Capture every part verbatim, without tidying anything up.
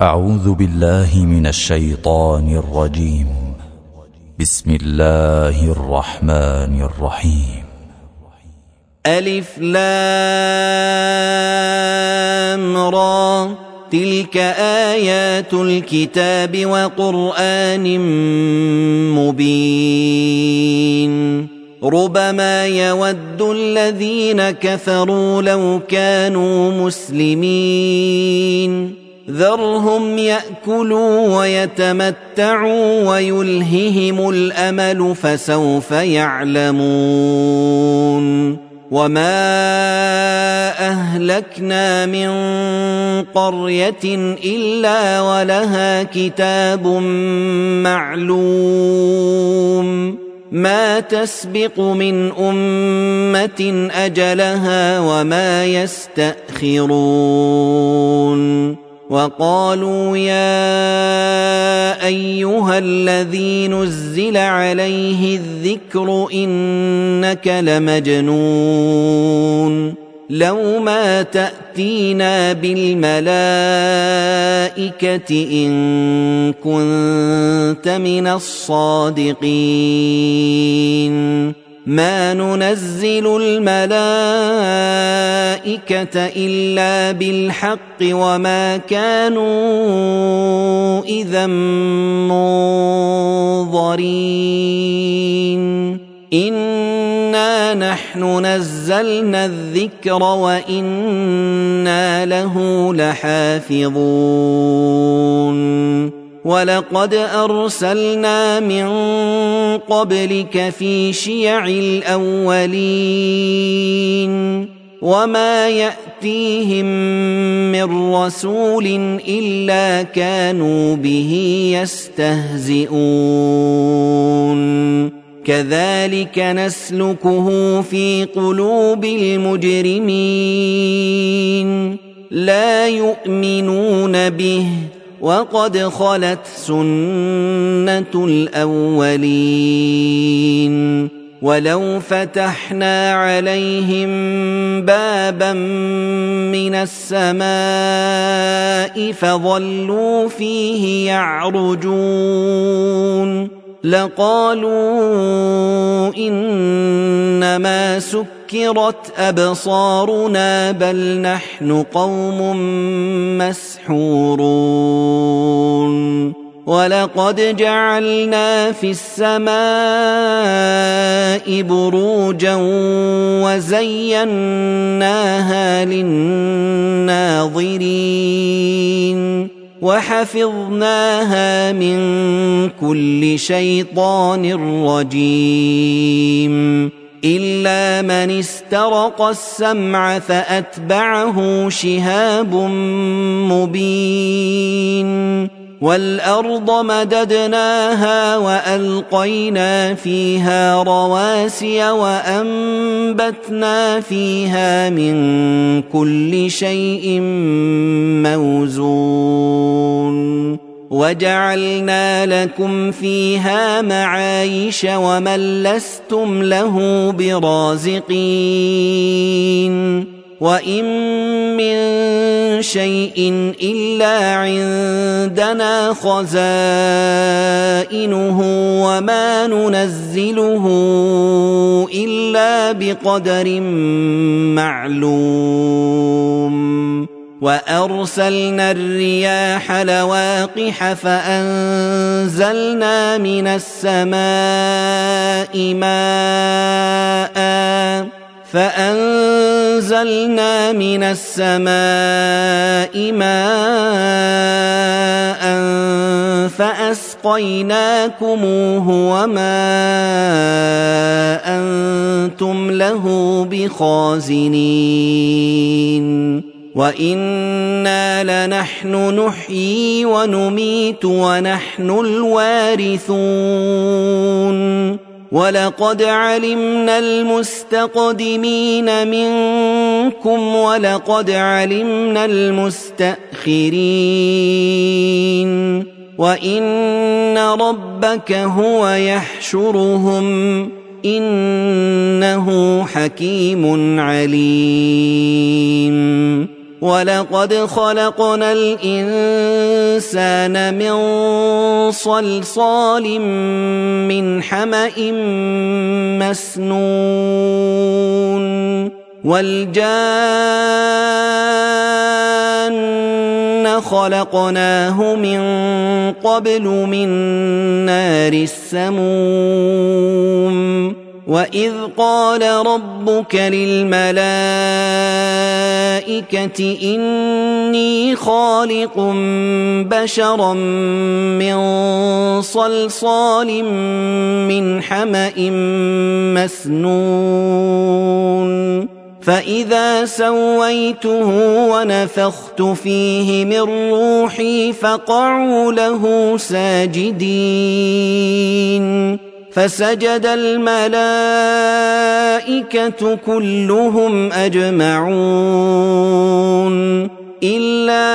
أعوذ بالله من الشيطان الرجيم. بسم الله الرحمن الرحيم. ألف لام را، تلك آيات الكتاب وقرآن مبين. ربما يود الذين كفروا لو كانوا مسلمين. ذرهم يأكلوا ويتمتعوا ويلههم الأمل فسوف يعلمون. وما أهلكنا من قرية إلا ولها كتاب معلوم، ما تسبق من أمة أجلها وما يستأخرون. وقالوا يا أيها الذي نزل عليه الذكر إنك لمجنون، لو ما تأتينا بالملائكة إن كنت من الصادقين. ما ننزل الملائكة إلا بالحق وما كانوا إذا منظرين. إنا نحن نزلنا الذكر وإنا له لحافظون. ولقد أرسلنا من قبلك في شيع الأولين، وما يأتيهم من رسول إلا كانوا به يستهزئون. كذلك نسلكه في قلوب المجرمين، لا يؤمنون به وقد خلت سنة الأولين. ولو فتحنا عليهم بابا من السماء فظلوا فيه يعرجون لقالوا إنما سكرت أبصارنا بل نحن قوم مسحورون. ولقد جعلنا في السماء بروجا وزيناها للناظرين وحفظناها من كل شيطان رجيم. إلا من استرق السمع فأتبعه شهاب مبين. والأرض مددناها وألقينا فيها رواسي وأنبتنا فيها من كل شيء موزون. وجعلنا لكم فيها معايش ومن لستم له برازقين. وإن من شيء إلا عندنا خزائنه وما ننزله إلا بقدر معلوم. وأرسلنا الرياح لواقح فأنزلنا من السماء ماءً فأنزلنا من السماء ماء فأسقيناكموه وما أنتم له بخازنين. وإنا لنحن نحيي ونميت ونحن الوارثون. ولقد علمنا المستقدمين منكم ولقد علمنا المستأخرين. وإن ربك هو يحشرهم إنه حكيم عليم. ولقد خلقنا الإنسان من صلصال من حمأ مسنون والجان خلقناه من قبل من نار السموم وإذ قال ربك للملائكة إني خالق بشرا من صلصال من حمأ مسنون فإذا سويته ونفخت فيه من روحي فقعوا له ساجدين فسجد الملائكة كلهم أجمعون إلا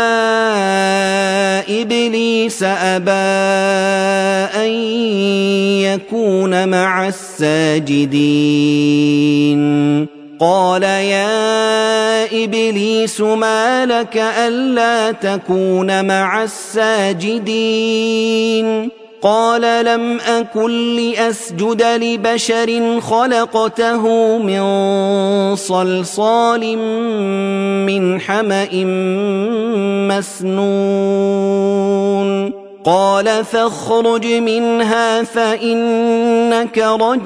إبليس أبى أن يكون مع الساجدين قال يا إبليس ما لك ألا تكون مع الساجدين قال لم أكن لأسجد لبشر خلقته من صلصال من حمأ مسنون قال فاخرج منها فإنك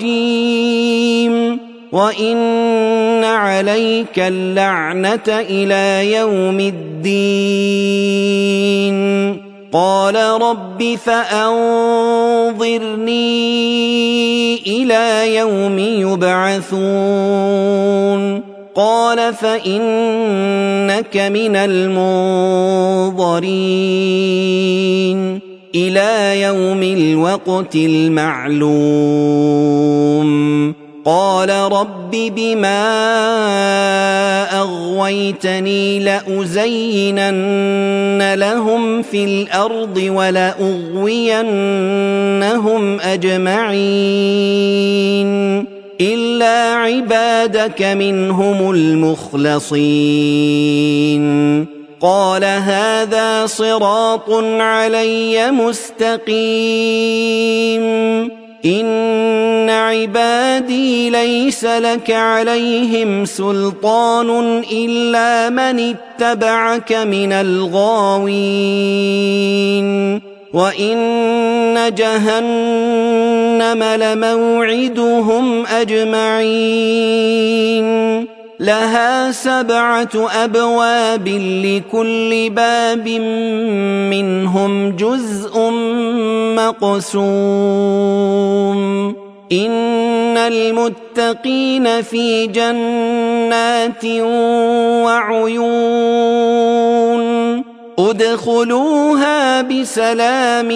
رجيم وإن عليك اللعنة إلى يوم الدين قال رب فأنظرني إلى يوم يبعثون قال فإنك من المنظرين إلى يوم الوقت المعلوم قال رب بما أغويتني لأزينن لهم في الأرض ولأغوينهم أجمعين إلا عبادك منهم المخلصين قال هذا صراط علي مستقيم إن عبادي ليس لك عليهم سلطان إلا من اتبعك من الغاوين وإن جهنم لموعدهم أجمعين لها سبعة أبواب لكل باب منهم جزء مقسوم إن المتقين في جنات وعيون ادخلوها بسلام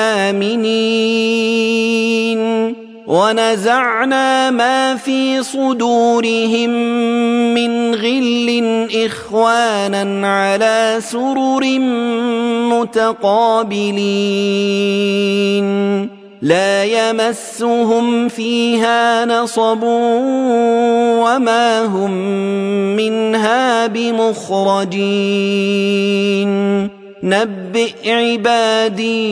آمنين ونزعنا ما في صدورهم من غل إخوانا على سرر متقابلين لا يمسهم فيها نصب وما هم منها بمخرجين نبئ عبادي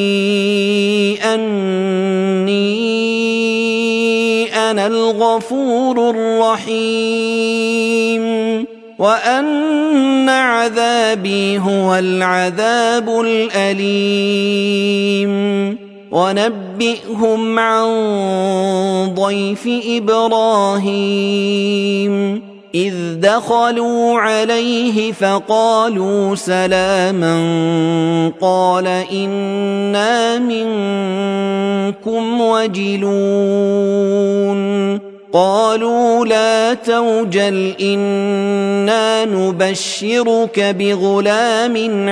أني أنا الغفور الرحيم وأن عذابي هو العذاب الأليم ونبئهم عن ضيف إبراهيم إذ دخلوا عليه فقالوا سلاما قال إنا منكم وجلون قالوا لا توجل إنا نبشرك بغلام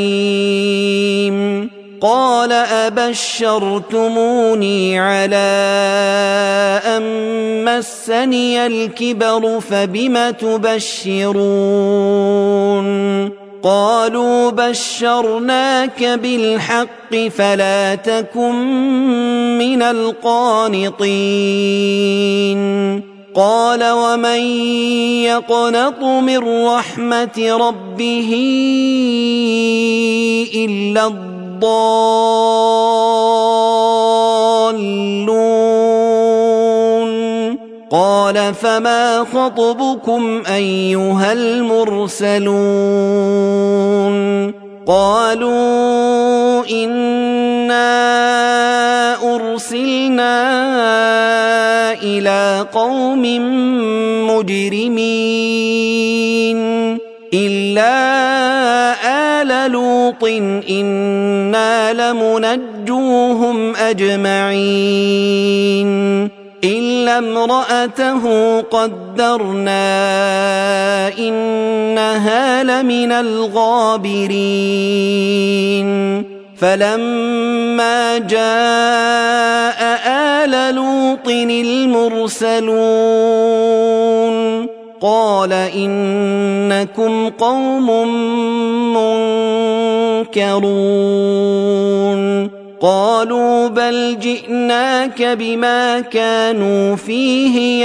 عليم قال أبشرتموني على أن مسني الكبر فبم تبشرون قالوا بشرناك بالحق فلا تكن من القانطين قال ومن يقنط من رحمة ربه إلا الضالون قال فما خطبكم أيها المرسلون قالوا إنا أرسلنا إلى قوم مجرمين إلا آل لوط إنا لمنجوهم أجمعين إلا امرأته قدرنا إنها لمن الغابرين فلما جاء آل لوط المرسلون قال إنكم قوم منكرون قالوا بل جئناك بما كانوا فيه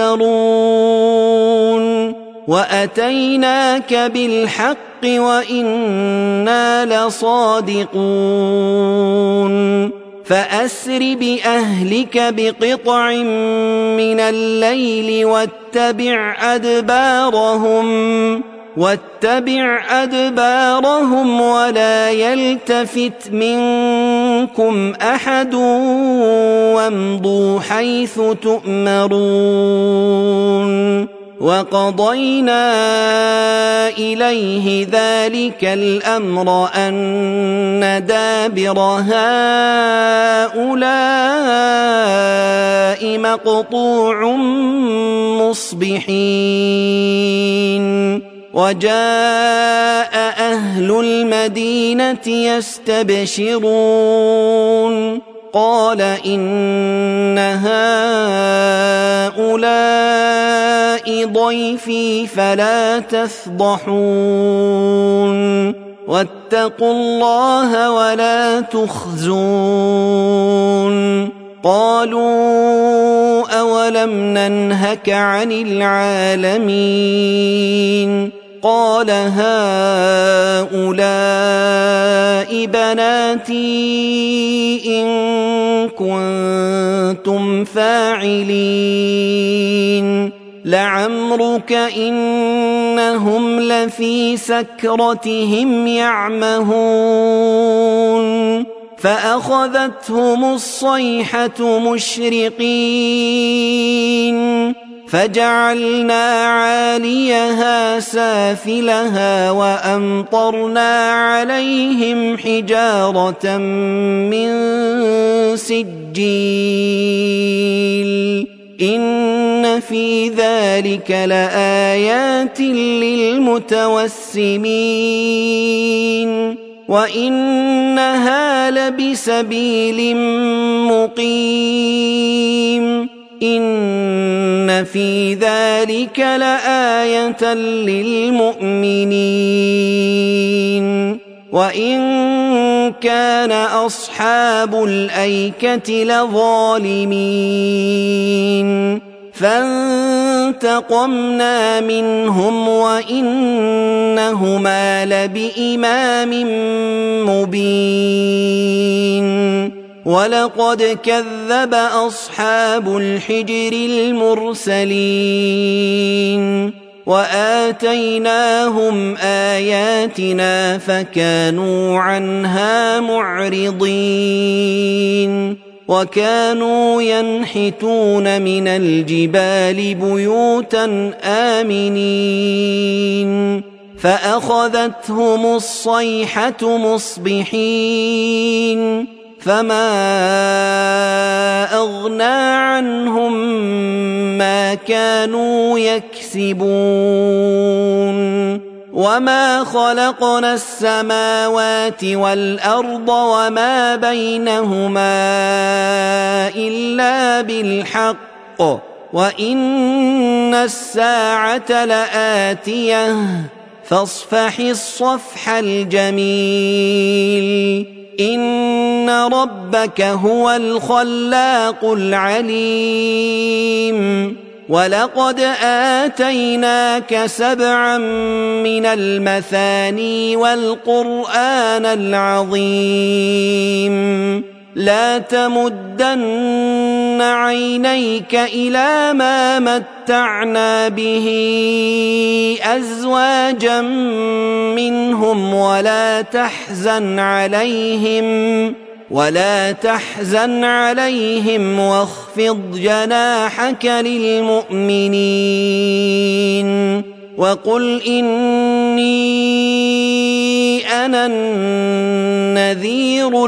يمترون وأتيناك بالحق وإنا لصادقون فأسر بأهلك بقطع من الليل واتبع أدبارهم واتبع أدبارهم ولا يلتفت منكم أحد وامضوا حيث تؤمرون وقضينا إليه ذلك الأمر أن دابر هؤلاء مقطوع مصبحين وجاء أهل المدينة يستبشرون قال إن هؤلاء ضيفي فلا تفضحون واتقوا الله ولا تخزون قالوا أولم ننهك عن العالمين قال هؤلاء بناتي إن كنتم فاعلين لعمرك إنهم لفي سكرتهم يعمهون فأخذتهم الصيحة مشرقين فجعلنا عاليها سافلها وأمطرنا عليهم حجارة من سجيل إن في ذلك لآيات للمتوسمين وإنها لبسبيل مقيم إن في ذلك لآية للمؤمنين وإن كان أصحاب الأيكة لظالمين فانتقمنا منهم وإنهما لبإمام مبين ولقد كذب أصحاب الحجر المرسلين وآتيناهم آياتنا فكانوا عنها معرضين وكانوا ينحتون من الجبال بيوتا آمنين فأخذتهم الصيحة مصبحين فما أغنى عنهم ما كانوا يكسبون وما خلقنا السماوات والأرض وما بينهما إلا بالحق وإن الساعة لآتية فاصفح الصفح الجميل إن ربك هو الخلاق العليم ولقد آتيناك سبعا من المثاني والقرآن العظيم لا تمدن عينيك إلى ما متعنا به أزواجا منهم ولا تحزن عليهم ولا تحزن عليهم واخفض جناحك للمؤمنين وقل إني أنا النذير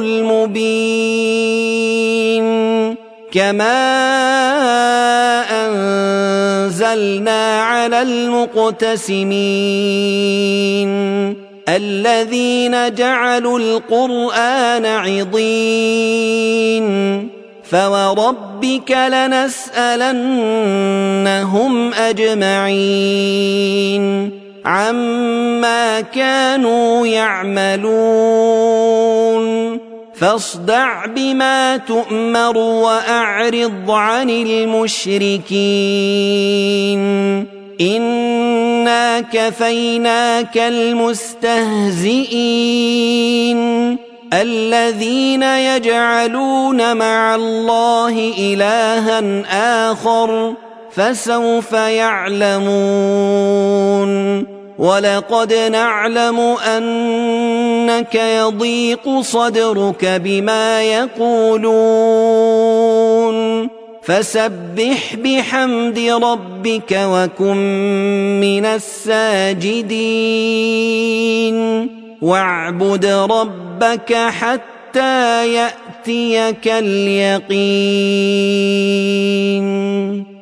المبين كما أنزلنا على المقتسمين الذين جعلوا القرآن عضين فوربك لنسألنهم أجمعين عما كانوا يعملون فاصدع بما تؤمر وأعرض عن المشركين إنا كفيناك المستهزئين الذين يجعلون مع الله إلها آخر فسوف يعلمون ولقد نعلم أنك يضيق صدرك بما يقولون فسبح بحمد ربك وكن من الساجدين واعبد ربك حتى يأتيك اليقين.